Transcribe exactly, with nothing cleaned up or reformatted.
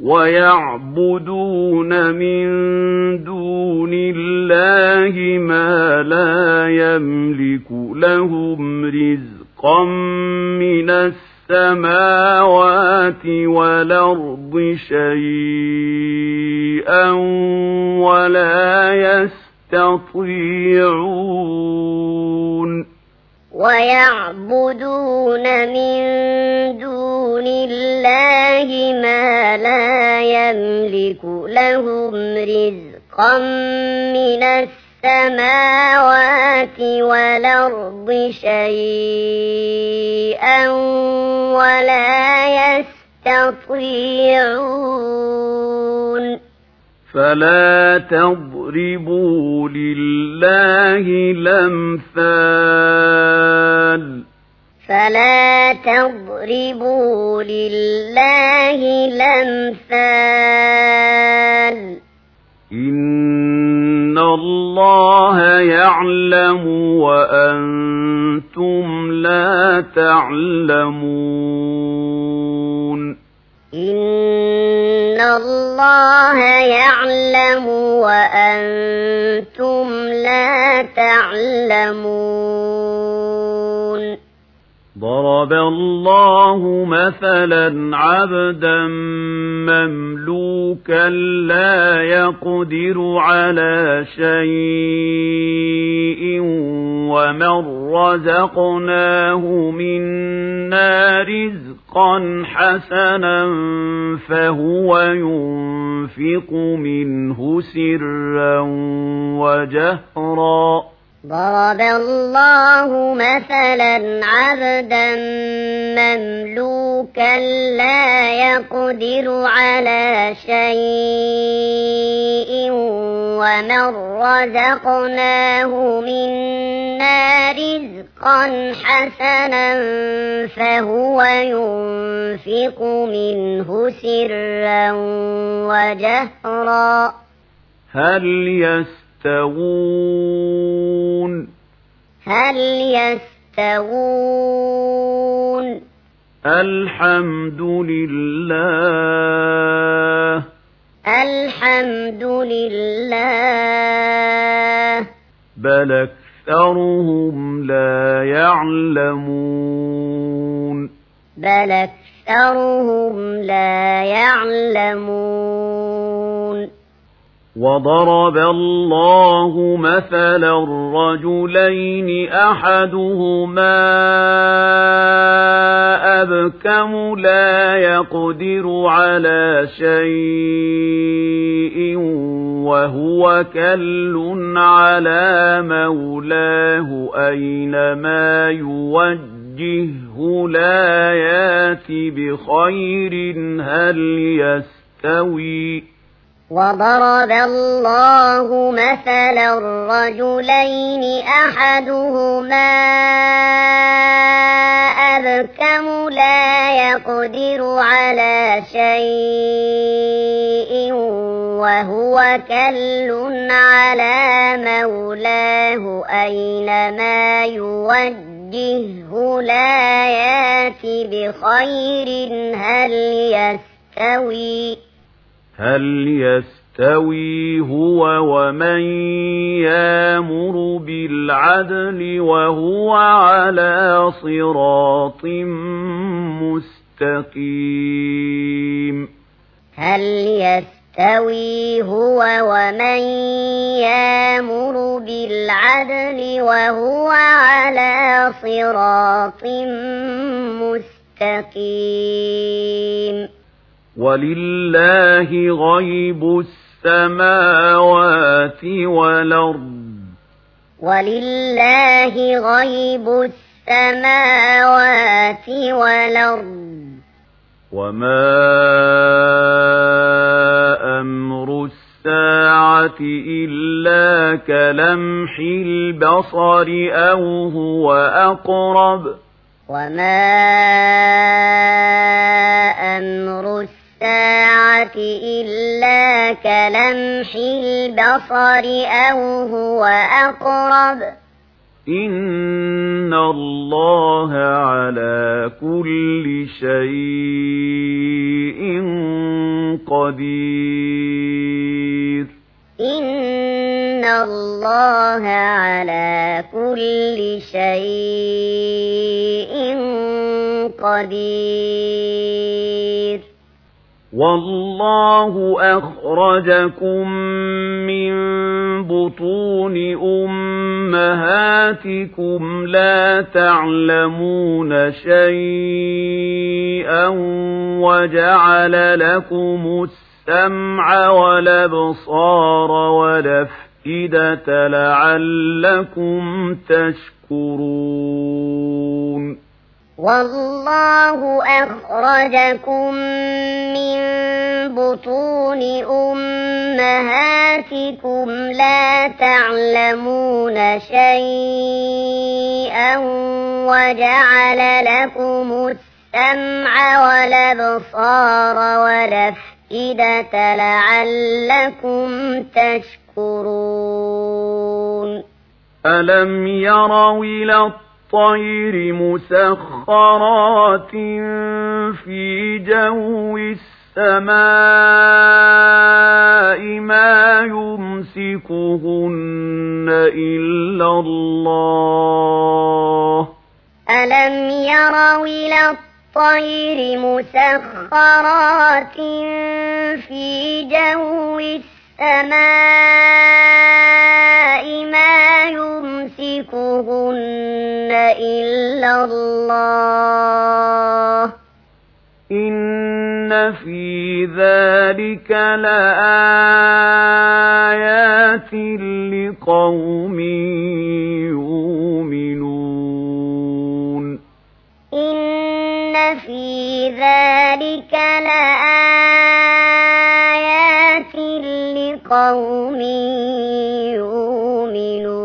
ويعبدون من دون الله ما لا يملك لهم رزقا من السماوات والأرض شيئا ولا يستطيعون ويعبدون من دون الله ما لا يملك لهم رزقا من السماوات والأرض شيئا ولا يستطيعون فلا تضربوا لله الأمثال فلا تضربوا لله الأمثال إن الله يعلم وأنتم لا تعلمون إن الله يعلم وأنتم لا تعلمون ضرب الله مثلا عبدا مملوكا لا يقدر على شيء ومن رزقناه منا رزقا حسنا فهو ينفق منه سرا وجهرا ضرب الله مثلا عبدا مملوكا لا يقدر على شيء ومن رزقناه منا رزقا حسنا فهو ينفق منه سرا وجهرا هل يستطيع يستوون هل يستوون الحمد لله الحمد لله بل أكثرهم لا يعلمون بل أكثرهم لا يعلمون وضرب الله مثلا رجلين أحدهما أبكم لا يقدر على شيء وهو كل على مولاه أينما يوجهه لا يأتي بخير هل يستوي وضرب الله مثلا رجلين أحدهما أبكم لا يقدر على شيء وهو كل على مولاه أينما يوجهه لا يأتي بخير هل يستوي هل يستوي هو ومن يأمر بالعدل وهو على صراط مستقيم هل يستوي هو ومن يأمر بالعدل وهو على صراط مستقيم ولله غيب السماوات والأرض ولله غيب السماوات والأرض وما أمر الساعة إلا كلمح البصر أو هو أقرب وما أمر الساعة إلا كلمح البصر أو هو أقرب إن الله على كل شيء قدير إن الله على كل شيء قدير والله أخرجكم من بطون أمهاتكم لا تعلمون شيئا وجعل لكم السمع والأبصار والأفئدة لعلكم تشكرون والله أخرجكم من بطون أمهاتكم لا تعلمون شيئا وجعل لكم السمع والأبصار والأفئدة لعلكم تشكرون ألم يروا إلى الطير مسخرات في جو السماء ما يمسكهن إلا الله ألم يروا إلى الطير مسخرات في جو السماء ما يمسكهن إلا الله إن في ذلك لآيات لقوم يؤمنون إن في ذلك لآيات لقوم يؤمنون